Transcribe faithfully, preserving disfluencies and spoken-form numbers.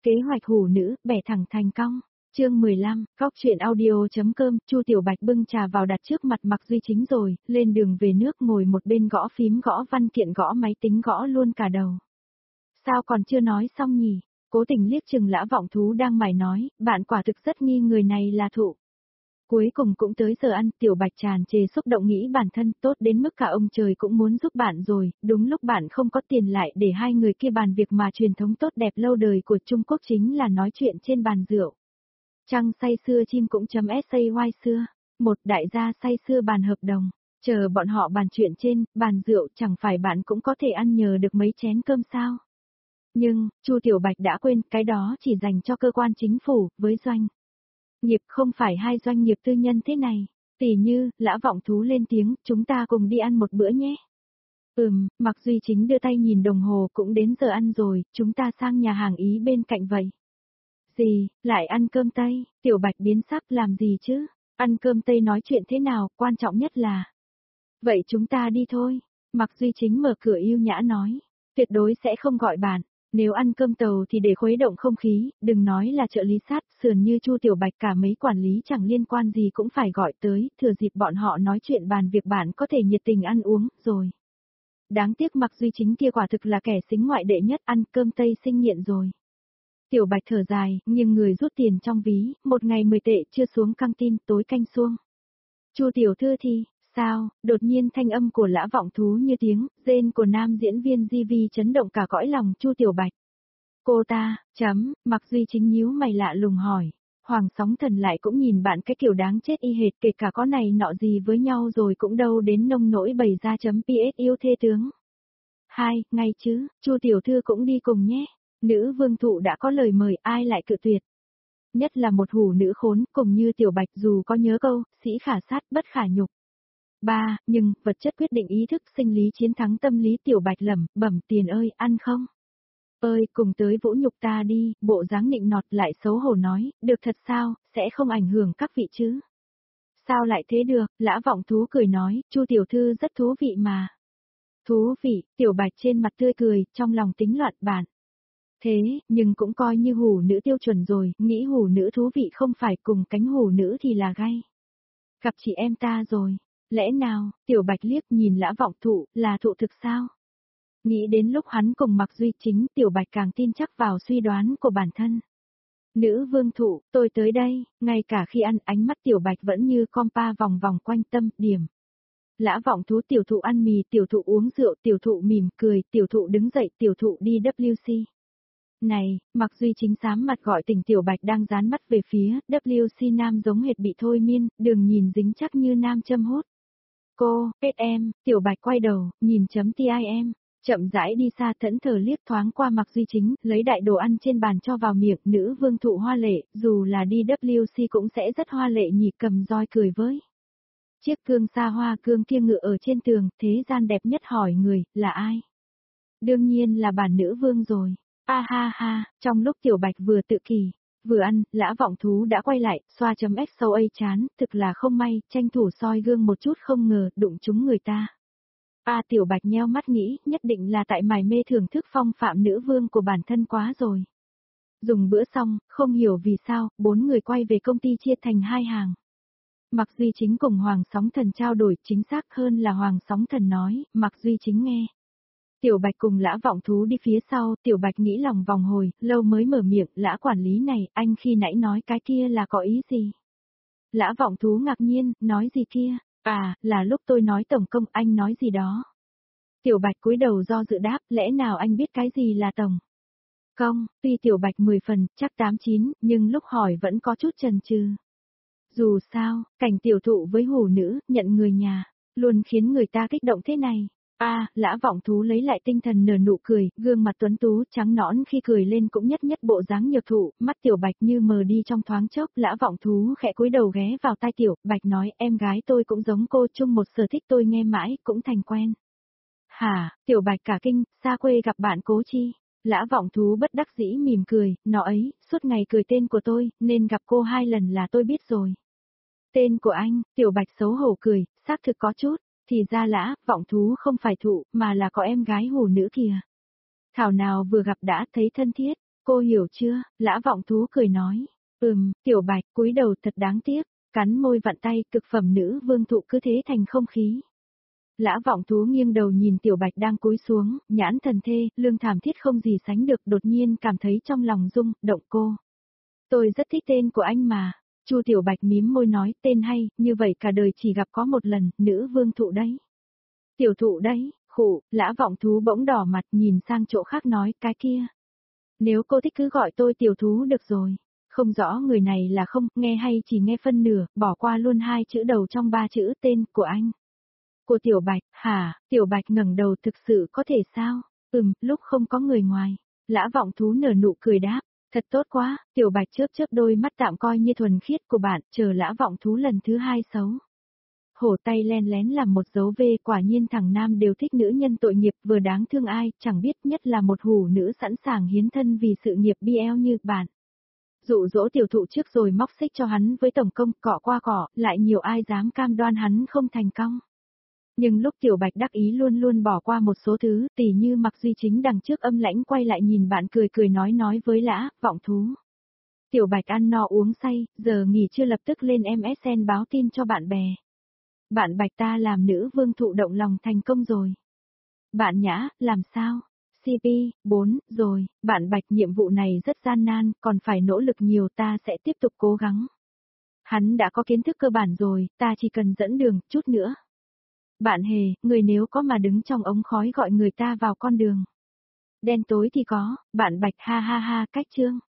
Kế hoạch hủ nữ, bẻ thẳng thành cong. Chương mười lăm, góc truyện audio.com, Chu Tiểu Bạch bưng trà vào đặt trước mặt Mạc Duy Chính rồi, lên đường về nước ngồi một bên gõ phím gõ văn kiện gõ máy tính gõ luôn cả đầu. Sao còn chưa nói xong nhỉ? Cố Tình liếc chừng Lã Vọng Thú đang mải nói, bạn quả thực rất nghi người này là thụ. Cuối cùng cũng tới giờ ăn, Tiểu Bạch tràn trề xúc động nghĩ bản thân tốt đến mức cả ông trời cũng muốn giúp bạn rồi, đúng lúc bạn không có tiền lại để hai người kia bàn việc mà truyền thống tốt đẹp lâu đời của Trung Quốc chính là nói chuyện trên bàn rượu. Trăng say xưa chim cũng chấm say xưa, một đại gia say xưa bàn hợp đồng, chờ bọn họ bàn chuyện trên, bàn rượu chẳng phải bạn cũng có thể ăn nhờ được mấy chén cơm sao. Nhưng, Chu Tiểu Bạch đã quên cái đó chỉ dành cho cơ quan chính phủ, với doanh nghiệp không phải hai doanh nghiệp tư nhân thế này. Tỉ như, Lã Vọng Thú lên tiếng, chúng ta cùng đi ăn một bữa nhé. Ừm, Mạc Duy Chính đưa tay nhìn đồng hồ cũng đến giờ ăn rồi, chúng ta sang nhà hàng Ý bên cạnh vậy. Gì, lại ăn cơm Tây, Tiểu Bạch biến sắc làm gì chứ, ăn cơm Tây nói chuyện thế nào, quan trọng nhất là. Vậy chúng ta đi thôi, Mạc Duy Chính mở cửa yêu nhã nói, tuyệt đối sẽ không gọi bạn. Nếu ăn cơm tàu thì để khuấy động không khí, đừng nói là trợ lý sát, sườn như Chu Tiểu Bạch cả mấy quản lý chẳng liên quan gì cũng phải gọi tới, thừa dịp bọn họ nói chuyện bàn việc bạn có thể nhiệt tình ăn uống, rồi. Đáng tiếc Mạc Duy Chính kia quả thực là kẻ xính ngoại đệ nhất ăn cơm Tây sinh nghiện rồi. Tiểu Bạch thở dài, nhưng người rút tiền trong ví, một ngày mười tệ chưa xuống căng tin, tối canh xuông. Chu Tiểu Thư thì, sao, đột nhiên thanh âm của Lã Vọng Thú như tiếng, rên của nam diễn viên gi vi chấn động cả cõi lòng Chu Tiểu Bạch. Cô ta, chấm, Mạc Duy Chính nhíu mày lạ lùng hỏi. Hoàng Sóng Thần lại cũng nhìn bạn cái kiểu đáng chết y hệt kể cả có này nọ gì với nhau rồi cũng đâu đến nông nỗi bày ra chấm ps yêu thê tướng. Hai, ngay chứ, Chu Tiểu Thư cũng đi cùng nhé. Nữ vương thụ đã có lời mời ai lại cự tuyệt. Nhất là một hủ nữ khốn cùng như Tiểu Bạch dù có nhớ câu, sĩ khả sát bất khả nhục. Ba, nhưng, vật chất quyết định ý thức sinh lý chiến thắng tâm lý Tiểu Bạch lẩm bẩm tiền ơi, ăn không? Ơi, cùng tới vỗ nhục ta đi, bộ dáng nịnh nọt lại xấu hổ nói, được thật sao, sẽ không ảnh hưởng các vị chứ? Sao lại thế được, Lã Vọng Thú cười nói, Chu Tiểu Thư rất thú vị mà. Thú vị, Tiểu Bạch trên mặt tươi cười, trong lòng tính loạn bạn. Thế, nhưng cũng coi như hủ nữ tiêu chuẩn rồi, nghĩ hủ nữ thú vị không phải cùng cánh hủ nữ thì là gay. Gặp chị em ta rồi, lẽ nào, Tiểu Bạch liếc nhìn Lã Vọng Thụ, là thụ thực sao? Nghĩ đến lúc hắn cùng Mạc Duy Chính, Tiểu Bạch càng tin chắc vào suy đoán của bản thân. Nữ vương thụ, tôi tới đây, ngay cả khi ăn ánh mắt Tiểu Bạch vẫn như compa vòng vòng quanh tâm, điểm. Lã Vọng Thú tiểu thụ ăn mì, tiểu thụ uống rượu, tiểu thụ mỉm cười, tiểu thụ đứng dậy, tiểu thụ đi vê kép xê. Này, Mạc Duy Chính xám mặt gọi tình Tiểu Bạch đang dán mắt về phía, vê kép xê nam giống hệt bị thôi miên, đường nhìn dính chắc như nam châm hút. Cô, kết em, Tiểu Bạch quay đầu, nhìn chấm tim, chậm rãi đi xa thẫn thờ liếc thoáng qua Mạc Duy Chính, lấy đại đồ ăn trên bàn cho vào miệng, nữ vương thụ hoa lệ, dù là đi vê kép xê cũng sẽ rất hoa lệ nhỉ, cầm roi cười với. Chiếc cương xa hoa cương kia ngựa ở trên tường, thế gian đẹp nhất hỏi người, là ai? Đương nhiên là bản nữ vương rồi. A ha ha, trong lúc Tiểu Bạch vừa tự kỳ, vừa ăn, Lã Vọng Thú đã quay lại, xoa chấm X sâu A chán, thực là không may, tranh thủ soi gương một chút không ngờ, đụng trúng người ta. A Tiểu Bạch nheo mắt nghĩ, nhất định là tại mải mê thưởng thức phong phạm nữ vương của bản thân quá rồi. Dùng bữa xong, không hiểu vì sao, bốn người quay về công ty chia thành hai hàng. Mạc Duy Chính cùng Hoàng Sóng Thần trao đổi, chính xác hơn là Hoàng Sóng Thần nói, Mạc Duy Chính nghe. Tiểu Bạch cùng Lã Vọng Thú đi phía sau, Tiểu Bạch nghĩ lòng vòng hồi, lâu mới mở miệng, Lã quản lý này, anh khi nãy nói cái kia là có ý gì? Lã Vọng Thú ngạc nhiên, nói gì kia? À, là lúc tôi nói tổng công, anh nói gì đó? Tiểu Bạch cúi đầu do dự đáp, lẽ nào anh biết cái gì là tổng công? Tuy Tiểu Bạch mười phần, chắc tám chín, nhưng lúc hỏi vẫn có chút chần chừ. Dù sao, cảnh tiểu thụ với hủ nữ, nhận người nhà, luôn khiến người ta kích động thế này. A, à, Lã Vọng Thú lấy lại tinh thần nở nụ cười, gương mặt tuấn tú trắng nõn khi cười lên cũng nhất nhất bộ dáng nhược thụ, mắt Tiểu Bạch như mờ đi trong thoáng chốc, Lã Vọng Thú khẽ cúi đầu ghé vào tai Tiểu Bạch nói, em gái tôi cũng giống cô, chung một sở thích tôi nghe mãi, cũng thành quen. Hả, Tiểu Bạch cả kinh, xa quê gặp bạn Cố Chi. Lã Vọng Thú bất đắc dĩ mỉm cười, nó ấy, suốt ngày cười tên của tôi, nên gặp cô hai lần là tôi biết rồi. Tên của anh, Tiểu Bạch xấu hổ cười, xác thực có chút. Thì ra Lã Vọng Thú không phải thụ, mà là có em gái hủ nữ kìa. Thảo nào vừa gặp đã thấy thân thiết, Cô hiểu chưa? Lã Vọng Thú cười nói. Ừm, Tiểu Bạch cúi đầu thật đáng tiếc, cắn môi vặn tay, cực phẩm nữ vương thụ cứ thế thành không khí. Lã Vọng Thú nghiêng đầu nhìn Tiểu Bạch đang cúi xuống, nhãn thần thê, lương thảm thiết không gì sánh được, đột nhiên cảm thấy trong lòng rung động cô. Tôi rất thích tên của anh mà. Chu Tiểu Bạch mím môi nói, tên hay, như vậy cả đời chỉ gặp có một lần, nữ vương thụ đấy. Tiểu thụ đấy, khụ, Lã Vọng Thú bỗng đỏ mặt nhìn sang chỗ khác nói, cái kia. Nếu cô thích cứ gọi tôi tiểu thú được rồi. Không rõ người này là không, nghe hay chỉ nghe phân nửa, bỏ qua luôn hai chữ đầu trong ba chữ tên của anh. Của Tiểu Bạch, hả, Tiểu Bạch ngẩng đầu thực sự có thể sao? Ừm, lúc không có người ngoài. Lã Vọng Thú nở nụ cười đáp, thật tốt quá, Tiểu Bạch chớp chớp đôi mắt tạm coi như thuần khiết của bạn, chờ Lã Vọng Thú lần thứ hai xấu. Hổ tay len lén làm một dấu V, quả nhiên thằng nam đều thích nữ nhân tội nghiệp vừa đáng thương ai, chẳng biết nhất là một hủ nữ sẵn sàng hiến thân vì sự nghiệp bê lờ như bạn. Dụ dỗ tiểu thụ trước rồi móc xích cho hắn với tổng công, cọ qua cọ, lại nhiều ai dám cam đoan hắn không thành công. Nhưng lúc Tiểu Bạch đắc ý luôn luôn bỏ qua một số thứ, tỉ như Mạc Duy Chính đằng trước âm lãnh quay lại nhìn bạn cười cười nói nói với Lã Vọng Thú. Tiểu Bạch ăn no uống say, giờ nghỉ trưa lập tức lên em ét en báo tin cho bạn bè. Bạn Bạch ta làm nữ vương thụ động lòng thành công rồi. Bạn Nhã, làm sao? xê pê, bốn, rồi, bạn Bạch nhiệm vụ này rất gian nan, còn phải nỗ lực nhiều, ta sẽ tiếp tục cố gắng. Hắn đã có kiến thức cơ bản rồi, ta chỉ cần dẫn đường, chút nữa. Bạn Hề, người nếu có mà đứng trong ống khói gọi người ta vào con đường. Đen tối thì có, bạn Bạch ha ha ha cách chương.